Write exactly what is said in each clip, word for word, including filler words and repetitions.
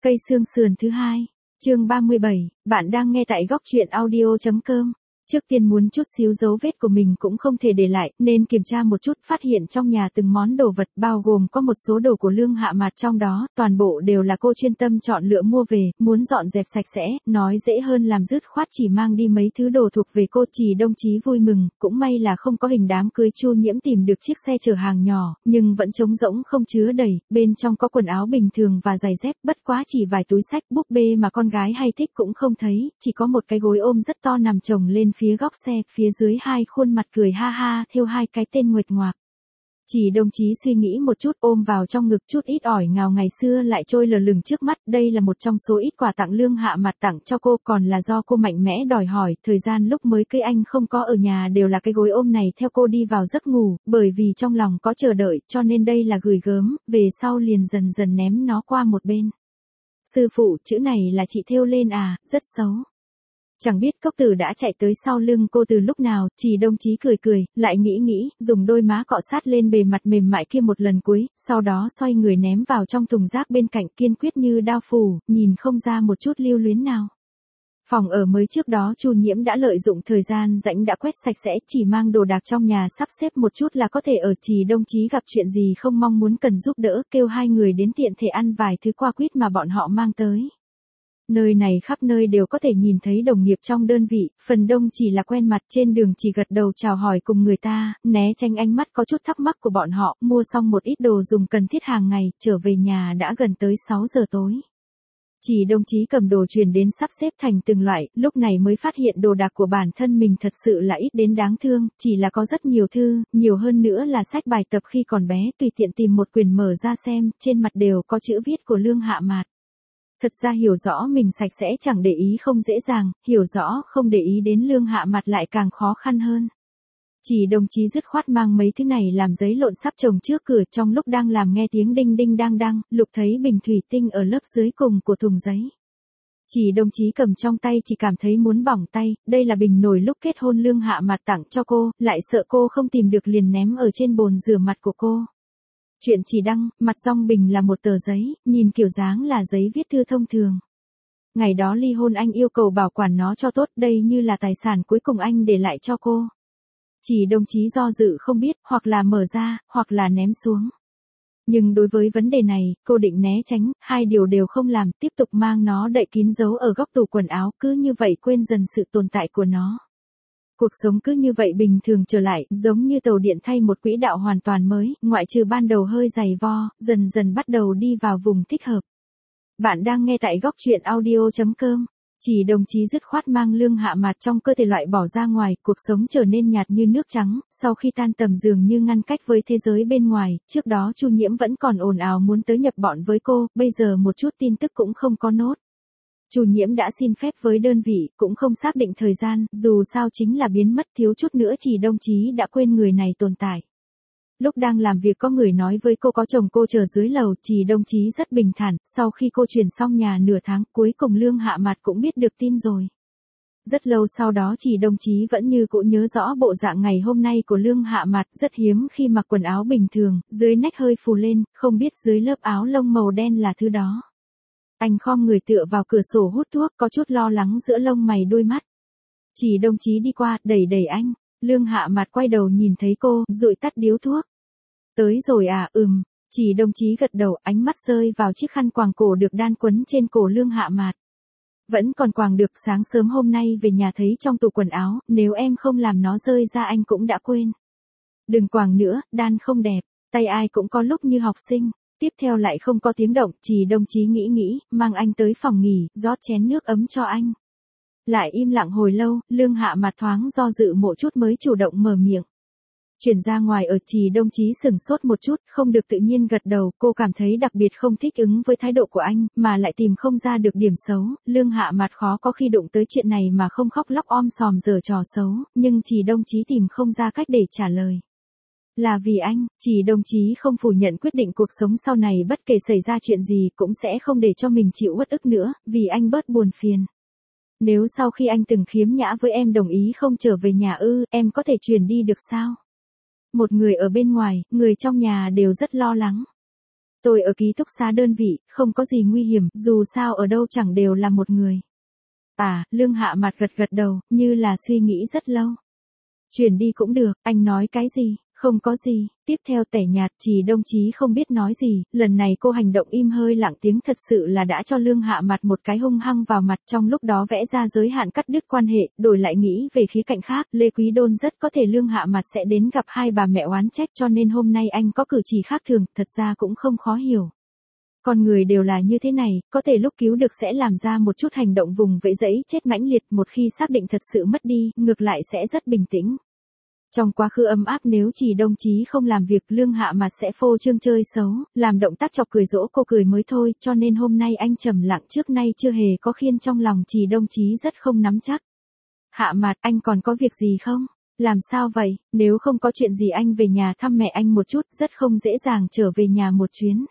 Cây xương sườn thứ hai, chương ba mươi bảy, bạn đang nghe tại góc truyện audio chấm com. Trước tiên muốn chút xíu dấu vết của mình cũng không thể để lại, nên kiểm tra một chút, phát hiện trong nhà từng món đồ vật, bao gồm có một số đồ của Lương Hạ Mạt trong đó, toàn bộ đều là cô chuyên tâm chọn lựa mua về, muốn dọn dẹp sạch sẽ, nói dễ hơn làm dứt khoát chỉ mang đi mấy thứ đồ thuộc về cô. Chỉ Đồng Chí vui mừng, cũng may là không có hình đám cưới. Chu Nhiễm tìm được chiếc xe chở hàng nhỏ, nhưng vẫn trống rỗng không chứa đầy, bên trong có quần áo bình thường và giày dép, bất quá chỉ vài túi xách, búp bê mà con gái hay thích cũng không thấy, chỉ có một cái gối ôm rất to nằm chồng lên phía góc xe, phía dưới hai khuôn mặt cười ha ha, thêu hai cái tên nguệch ngoạc. Chỉ Đồng Chí suy nghĩ một chút, ôm vào trong ngực, chút ít ỏi ngào ngày xưa lại trôi lờ lừng trước mắt. Đây là một trong số ít quà tặng Lương Hạ Mạt tặng cho cô, còn là do cô mạnh mẽ đòi hỏi. Thời gian lúc mới cưới anh không có ở nhà đều là cái gối ôm này theo cô đi vào giấc ngủ, bởi vì trong lòng có chờ đợi, cho nên đây là gửi gớm, về sau liền dần dần ném nó qua một bên. Sư phụ, chữ này là chị thêu lên à, rất xấu. Chẳng biết cốc tử đã chạy tới sau lưng cô từ lúc nào. Chỉ Đồng Chí cười cười, lại nghĩ nghĩ, dùng đôi má cọ sát lên bề mặt mềm mại kia một lần cuối, sau đó xoay người ném vào trong thùng rác bên cạnh, kiên quyết như đao phủ, nhìn không ra một chút lưu luyến nào. Phòng ở mới trước đó Chu Nhiễm đã lợi dụng thời gian rảnh đã quét sạch sẽ, chỉ mang đồ đạc trong nhà sắp xếp một chút là có thể ở. Chỉ Đồng Chí gặp chuyện gì không mong muốn cần giúp đỡ, kêu hai người đến tiện thể ăn vài thứ qua quýt mà bọn họ mang tới. Nơi này khắp nơi đều có thể nhìn thấy đồng nghiệp trong đơn vị, phần đông chỉ là quen mặt, trên đường chỉ gật đầu chào hỏi cùng người ta, né tránh ánh mắt có chút thắc mắc của bọn họ. Mua xong một ít đồ dùng cần thiết hàng ngày, trở về nhà đã gần tới sáu giờ tối. Chỉ Đồng Chí cầm đồ truyền đến sắp xếp thành từng loại, lúc này mới phát hiện đồ đạc của bản thân mình thật sự là ít đến đáng thương, chỉ là có rất nhiều thư, nhiều hơn nữa là sách bài tập khi còn bé, tùy tiện tìm một quyển mở ra xem, trên mặt đều có chữ viết của Lương Hạ Mạt. Thật ra hiểu rõ mình sạch sẽ chẳng để ý không dễ dàng, hiểu rõ không để ý đến Lương Hạ Mạt lại càng khó khăn hơn. Chỉ Đồng Chí dứt khoát mang mấy thứ này làm giấy lộn sắp chồng trước cửa. Trong lúc đang làm nghe tiếng đinh đinh đang đang, Lục thấy bình thủy tinh ở lớp dưới cùng của thùng giấy. Chỉ Đồng Chí cầm trong tay chỉ cảm thấy muốn bỏng tay, đây là bình nồi lúc kết hôn Lương Hạ Mạt tặng cho cô, lại sợ cô không tìm được liền ném ở trên bồn rửa mặt của cô. Chuyện chỉ đăng, mặt trong bình là một tờ giấy, nhìn kiểu dáng là giấy viết thư thông thường. Ngày đó ly hôn anh yêu cầu bảo quản nó cho tốt, đây như là tài sản cuối cùng anh để lại cho cô. Chỉ Đồng Chí do dự không biết, hoặc là mở ra, hoặc là ném xuống. Nhưng đối với vấn đề này, cô định né tránh, hai điều đều không làm, tiếp tục mang nó đậy kín giấu ở góc tủ quần áo, cứ như vậy quên dần sự tồn tại của nó. Cuộc sống cứ như vậy bình thường trở lại, giống như tàu điện thay một quỹ đạo hoàn toàn mới, ngoại trừ ban đầu hơi dày vo, dần dần bắt đầu đi vào vùng thích hợp. Bạn đang nghe tại góc truyện audio chấm com. Chỉ Đồng Chí dứt khoát mang Lương Hạ Mạt trong cơ thể loại bỏ ra ngoài, cuộc sống trở nên nhạt như nước trắng, sau khi tan tầm dường như ngăn cách với thế giới bên ngoài. Trước đó Chu Nhiễm vẫn còn ồn ào muốn tới nhập bọn với cô, bây giờ một chút tin tức cũng không có nốt. Chu Nhiễm đã xin phép với đơn vị, cũng không xác định thời gian, dù sao chính là biến mất, thiếu chút nữa Chỉ Đồng Chí đã quên người này tồn tại. Lúc đang làm việc có người nói với cô có chồng cô chờ dưới lầu. Chỉ Đồng Chí rất bình thản, sau khi cô chuyển xong nhà nửa tháng, cuối cùng Lương Hạ Mạt cũng biết được tin rồi. Rất lâu sau đó Chỉ Đồng Chí vẫn như cũ nhớ rõ bộ dạng ngày hôm nay của Lương Hạ Mạt, rất hiếm khi mặc quần áo bình thường, dưới nách hơi phù lên, không biết dưới lớp áo lông màu đen là thứ đó. Anh khom người tựa vào cửa sổ hút thuốc, có chút lo lắng giữa lông mày đôi mắt. Chỉ Đồng Chí đi qua, đẩy đẩy anh. Lương Hạ Mạt quay đầu nhìn thấy cô, dụi tắt điếu thuốc. Tới rồi à, ừm. Chỉ Đồng Chí gật đầu, ánh mắt rơi vào chiếc khăn quàng cổ được đan quấn trên cổ Lương Hạ Mạt. Vẫn còn quàng được, sáng sớm hôm nay về nhà thấy trong tủ quần áo, nếu em không làm nó rơi ra anh cũng đã quên. Đừng quàng nữa, đan không đẹp, tay ai cũng có lúc như học sinh. Tiếp theo lại không có tiếng động. Chỉ Đồng Chí nghĩ nghĩ, mang anh tới phòng nghỉ, rót chén nước ấm cho anh. Lại im lặng hồi lâu, Lương Hạ Mạt thoáng do dự một chút mới chủ động mở miệng. Chuyển ra ngoài ở. Chỉ Đồng Chí sửng sốt một chút, không được tự nhiên gật đầu, cô cảm thấy đặc biệt không thích ứng với thái độ của anh, mà lại tìm không ra được điểm xấu. Lương Hạ Mạt khó có khi đụng tới chuyện này mà không khóc lóc om sòm giở trò xấu, nhưng Chỉ Đồng Chí tìm không ra cách để trả lời. Là vì anh. Chỉ Đồng Chí không phủ nhận quyết định cuộc sống sau này bất kể xảy ra chuyện gì cũng sẽ không để cho mình chịu uất ức nữa, vì anh bớt buồn phiền. Nếu sau khi anh từng khiếm nhã với em đồng ý không trở về nhà ư, em có thể chuyển đi được sao? Một người ở bên ngoài, người trong nhà đều rất lo lắng. Tôi ở ký túc xá đơn vị, không có gì nguy hiểm, dù sao ở đâu chẳng đều là một người. À, Lương Hạ Mạt gật gật đầu, như là suy nghĩ rất lâu. Chuyển đi cũng được, anh nói cái gì? Không có gì. Tiếp theo tẻ nhạt, Trì Đồng Chí không biết nói gì, lần này cô hành động im hơi lặng tiếng thật sự là đã cho Lương Hạ Mạt một cái hung hăng vào mặt, trong lúc đó vẽ ra giới hạn cắt đứt quan hệ, đổi lại nghĩ về khía cạnh khác, Lê Quý Đôn rất có thể Lương Hạ Mạt sẽ đến gặp hai bà mẹ oán trách, cho nên hôm nay anh có cử chỉ khác thường, thật ra cũng không khó hiểu. Con người đều là như thế này, có thể lúc cứu được sẽ làm ra một chút hành động vùng vẫy dẫy chết mãnh liệt, một khi xác định thật sự mất đi, ngược lại sẽ rất bình tĩnh. Trong quá khứ ấm áp nếu Trì Đồng Chí không làm việc, Lương Hạ Mạt sẽ phô trương chơi xấu, làm động tác chọc cười dỗ cô cười mới thôi, cho nên hôm nay anh trầm lặng trước nay chưa hề có khiên trong lòng Trì Đồng Chí rất không nắm chắc. Hạ Mạt, anh còn có việc gì không? Làm sao vậy? Nếu không có chuyện gì anh về nhà thăm mẹ anh một chút, rất không dễ dàng trở về nhà một chuyến.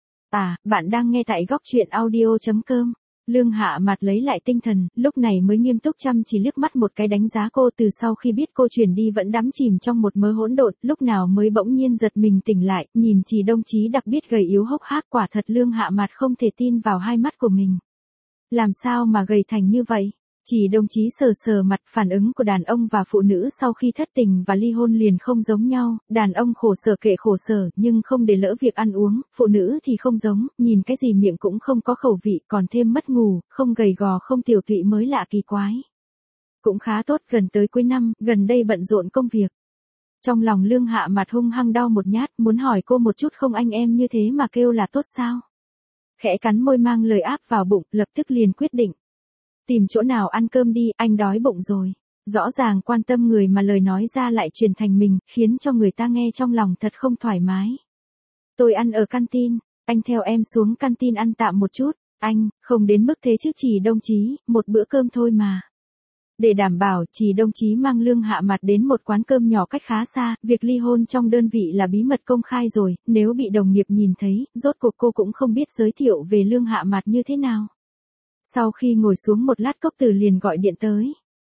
À, bạn đang nghe tại góc truyện audio chấm com. Lương Hạ Mạt lấy lại tinh thần, lúc này mới nghiêm túc chăm chỉ liếc mắt một cái đánh giá cô, từ sau khi biết cô chuyển đi vẫn đắm chìm trong một mớ hỗn độn, lúc nào mới bỗng nhiên giật mình tỉnh lại, nhìn Trì Đồng Chí đặc biệt gầy yếu hốc hác, quả thật Lương Hạ Mạt không thể tin vào hai mắt của mình. Làm sao mà gầy thành như vậy? Trì Đồng Chí sờ sờ mặt, phản ứng của đàn ông và phụ nữ sau khi thất tình và ly hôn liền không giống nhau, đàn ông khổ sở kệ khổ sở nhưng không để lỡ việc ăn uống, phụ nữ thì không giống, nhìn cái gì miệng cũng không có khẩu vị, còn thêm mất ngủ, không gầy gò không tiểu tụy mới lạ kỳ quái. Cũng khá tốt, gần tới cuối năm, gần đây bận rộn công việc. Trong lòng Lương Hạ Mạt hung hăng đau một nhát, muốn hỏi cô một chút không anh em như thế mà kêu là tốt sao? Khẽ cắn môi mang lời áp vào bụng, lập tức liền quyết định. Tìm chỗ nào ăn cơm đi, anh đói bụng rồi. Rõ ràng quan tâm người mà lời nói ra lại truyền thành mình, khiến cho người ta nghe trong lòng thật không thoải mái. Tôi ăn ở canteen, anh theo em xuống canteen ăn tạm một chút. Anh, không đến mức thế chứ Trì Đồng Chí, một bữa cơm thôi mà. Để đảm bảo, Trì Đồng Chí mang Lương Hạ Mạt đến một quán cơm nhỏ cách khá xa, việc ly hôn trong đơn vị là bí mật công khai rồi, nếu bị đồng nghiệp nhìn thấy, rốt cuộc cô cũng không biết giới thiệu về Lương Hạ Mạt như thế nào. Sau khi ngồi xuống một lát Cốc Tử liền gọi điện tới.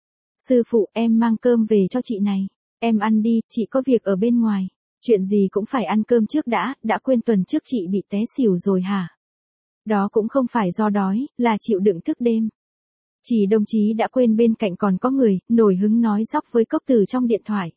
Sư phụ, em mang cơm về cho chị này. Em ăn đi, chị có việc ở bên ngoài. Chuyện gì cũng phải ăn cơm trước đã, đã quên tuần trước chị bị té xỉu rồi hả? Đó cũng không phải do đói, là chịu đựng thức đêm. Trì Đồng Chí đã quên bên cạnh còn có người, nổi hứng nói dóc với Cốc Tử trong điện thoại.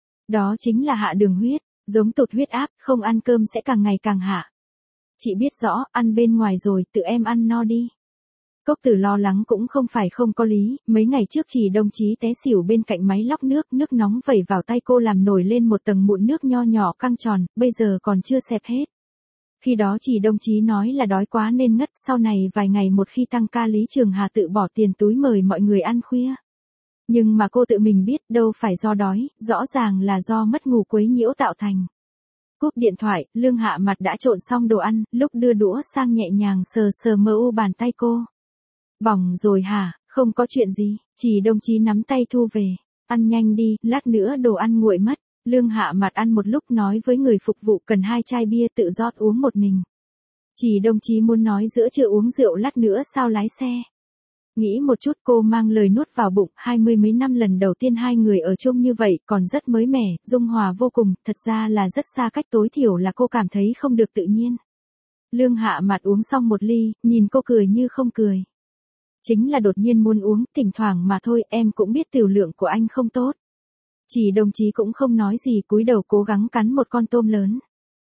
Đó chính là hạ đường huyết, giống tụt huyết áp, không ăn cơm sẽ càng ngày càng hạ. Chị biết rõ, ăn bên ngoài rồi, tự em ăn no đi. Cốc Tử lo lắng cũng không phải không có lý, mấy ngày trước Trì Đồng Chí té xỉu bên cạnh máy lọc nước, nước nóng vẩy vào tay cô làm nổi lên một tầng mụn nước nho nhỏ căng tròn, bây giờ còn chưa xẹp hết. Khi đó Trì Đồng Chí nói là đói quá nên ngất, sau này vài ngày một khi tăng ca Lý Trường Hà tự bỏ tiền túi mời mọi người ăn khuya. Nhưng mà cô tự mình biết đâu phải do đói, rõ ràng là do mất ngủ quấy nhiễu tạo thành. Cúp điện thoại, Lương Hạ Mạt đã trộn xong đồ ăn, lúc đưa đũa sang nhẹ nhàng sờ sờ mờ u bàn tay cô. Bỏng rồi hả, không có chuyện gì, Trì Đồng Chí nắm tay thu về. Ăn nhanh đi, lát nữa đồ ăn nguội mất. Lương Hạ Mạt ăn một lúc nói với người phục vụ cần hai chai bia tự rót uống một mình. Trì Đồng Chí muốn nói giữa trưa uống rượu lát nữa sao lái xe. Nghĩ một chút cô mang lời nuốt vào bụng, hai mươi mấy năm lần đầu tiên hai người ở chung như vậy còn rất mới mẻ, dung hòa vô cùng, thật ra là rất xa cách, tối thiểu là cô cảm thấy không được tự nhiên. Lương Hạ Mạt uống xong một ly, nhìn cô cười như không cười. Chính là đột nhiên muốn uống, thỉnh thoảng mà thôi, em cũng biết tiểu lượng của anh không tốt. Trì Đồng Chí cũng không nói gì, cúi đầu cố gắng cắn một con tôm lớn.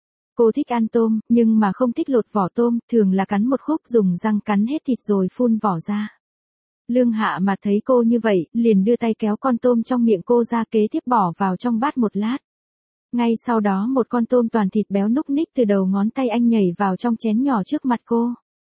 Cô thích ăn tôm, nhưng mà không thích lột vỏ tôm, thường là cắn một khúc dùng răng cắn hết thịt rồi phun vỏ ra. Lương Hạ Mạt thấy cô như vậy, liền đưa tay kéo con tôm trong miệng cô ra, kế tiếp bỏ vào trong bát một lát. Ngay sau đó một con tôm toàn thịt béo núc ních từ đầu ngón tay anh nhảy vào trong chén nhỏ trước mặt cô.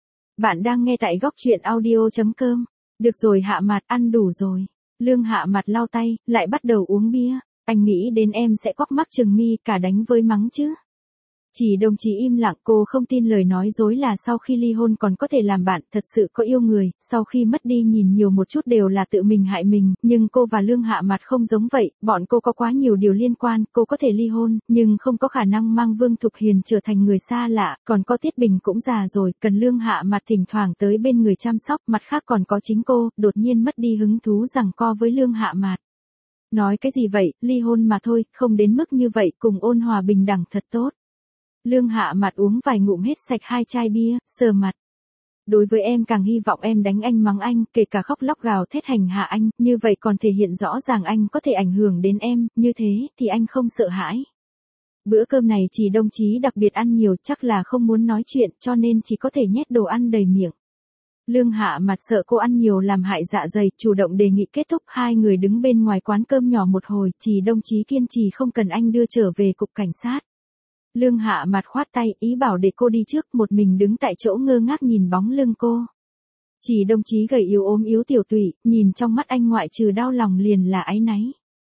Bạn đang nghe tại góc truyện audio chấm com. Được rồi Hạ Mạt, ăn đủ rồi. Lương Hạ Mạt lau tay, lại bắt đầu uống bia. Anh nghĩ đến em sẽ quắc mắt chừng mi, cả đánh với mắng chứ. Trì Đồng Chí im lặng, cô không tin lời nói dối là sau khi ly hôn còn có thể làm bạn, thật sự có yêu người, sau khi mất đi nhìn nhiều một chút đều là tự mình hại mình, nhưng cô và Lương Hạ Mạt không giống vậy, bọn cô có quá nhiều điều liên quan, cô có thể ly hôn, nhưng không có khả năng mang Vương Thục Hiền trở thành người xa lạ, còn có Tiết Bình cũng già rồi, cần Lương Hạ Mạt thỉnh thoảng tới bên người chăm sóc, mặt khác còn có chính cô, đột nhiên mất đi hứng thú giằng co với Lương Hạ Mạt. Nói cái gì vậy, ly hôn mà thôi, không đến mức như vậy, cùng ôn hòa bình đẳng thật tốt. Lương Hạ Mặt uống vài ngụm hết sạch hai chai bia, sờ mặt. Đối với em càng hy vọng em đánh anh mắng anh, kể cả khóc lóc gào thét hành hạ anh, như vậy còn thể hiện rõ ràng anh có thể ảnh hưởng đến em, như thế thì anh không sợ hãi. Bữa cơm này chỉ đồng chí đặc biệt ăn nhiều, chắc là không muốn nói chuyện cho nên chỉ có thể nhét đồ ăn đầy miệng. Lương Hạ Mặt sợ cô ăn nhiều làm hại dạ dày, chủ động đề nghị kết thúc, hai người đứng bên ngoài quán cơm nhỏ một hồi, chỉ đồng chí kiên trì không cần anh đưa trở về cục cảnh sát. Lương Hạ Mặt khoát tay, ý bảo để cô đi trước, một mình đứng tại chỗ ngơ ngác nhìn bóng lưng cô. Chỉ đồng chí gầy yếu ốm yếu tiểu tụy, nhìn trong mắt anh ngoại trừ đau lòng liền là áy náy.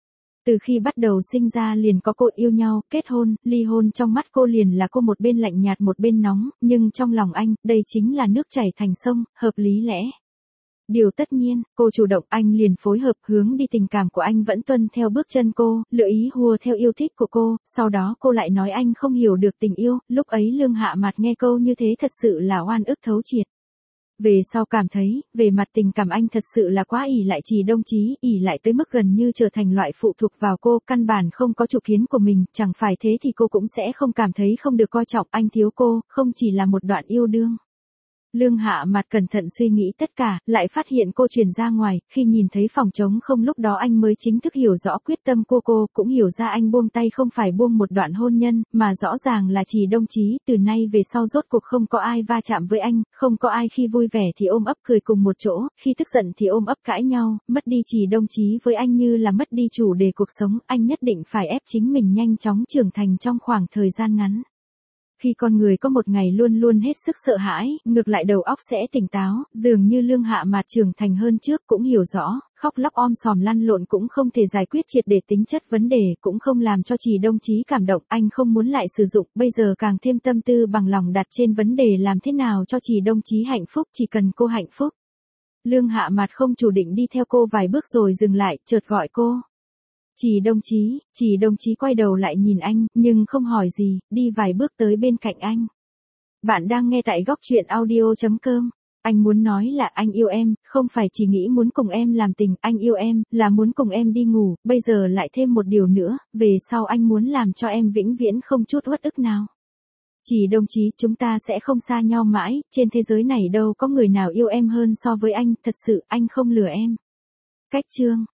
Từ khi bắt đầu sinh ra liền có cô yêu nhau, kết hôn, ly hôn, trong mắt cô liền là cô một bên lạnh nhạt một bên nóng, nhưng trong lòng anh, đây chính là nước chảy thành sông, hợp lý lẽ. Điều tất nhiên, cô chủ động, anh liền phối hợp, hướng đi, tình cảm của anh vẫn tuân theo bước chân cô, lựa ý hùa theo yêu thích của cô, sau đó cô lại nói anh không hiểu được tình yêu, lúc ấy Lương Hạ Mặt nghe câu như thế thật sự là oan ức thấu triệt. Về sau cảm thấy, về mặt tình cảm anh thật sự là quá ỷ lại Chỉ đồng chí, ỷ lại tới mức gần như trở thành loại phụ thuộc vào cô, căn bản không có chủ kiến của mình, chẳng phải thế thì cô cũng sẽ không cảm thấy không được coi trọng, anh thiếu cô, không chỉ là một đoạn yêu đương. Lương Hạ Mặt cẩn thận suy nghĩ tất cả, lại phát hiện cô truyền ra ngoài, khi nhìn thấy phòng trống không lúc đó anh mới chính thức hiểu rõ quyết tâm của cô, cũng hiểu ra anh buông tay không phải buông một đoạn hôn nhân, mà rõ ràng là Chỉ đồng chí, từ nay về sau rốt cuộc không có ai va chạm với anh, không có ai khi vui vẻ thì ôm ấp cười cùng một chỗ, khi tức giận thì ôm ấp cãi nhau, mất đi Chỉ đồng chí với anh như là mất đi chủ đề cuộc sống, anh nhất định phải ép chính mình nhanh chóng trưởng thành trong khoảng thời gian ngắn. Khi con người có một ngày luôn luôn hết sức sợ hãi, ngược lại đầu óc sẽ tỉnh táo, dường như Lương Hạ Mặt trưởng thành hơn trước, cũng hiểu rõ, khóc lóc om sòm lăn lộn cũng không thể giải quyết triệt để tính chất vấn đề, cũng không làm cho Chỉ đồng chí cảm động, anh không muốn lại sử dụng, bây giờ càng thêm tâm tư bằng lòng đặt trên vấn đề làm thế nào cho Chỉ đồng chí hạnh phúc, chỉ cần cô hạnh phúc. Lương Hạ Mặt không chủ định đi theo cô vài bước rồi dừng lại, chợt gọi cô. Chỉ đồng chí, Chỉ đồng chí quay đầu lại nhìn anh, nhưng không hỏi gì, đi vài bước tới bên cạnh anh. Bạn đang nghe tại góc truyện audio chấm com. Anh muốn nói là anh yêu em, không phải chỉ nghĩ muốn cùng em làm tình, anh yêu em, là muốn cùng em đi ngủ, bây giờ lại thêm một điều nữa, về sau anh muốn làm cho em vĩnh viễn không chút uất ức nào. Chỉ đồng chí, chúng ta sẽ không xa nhau mãi, trên thế giới này đâu có người nào yêu em hơn so với anh, thật sự, anh không lừa em. Cách chương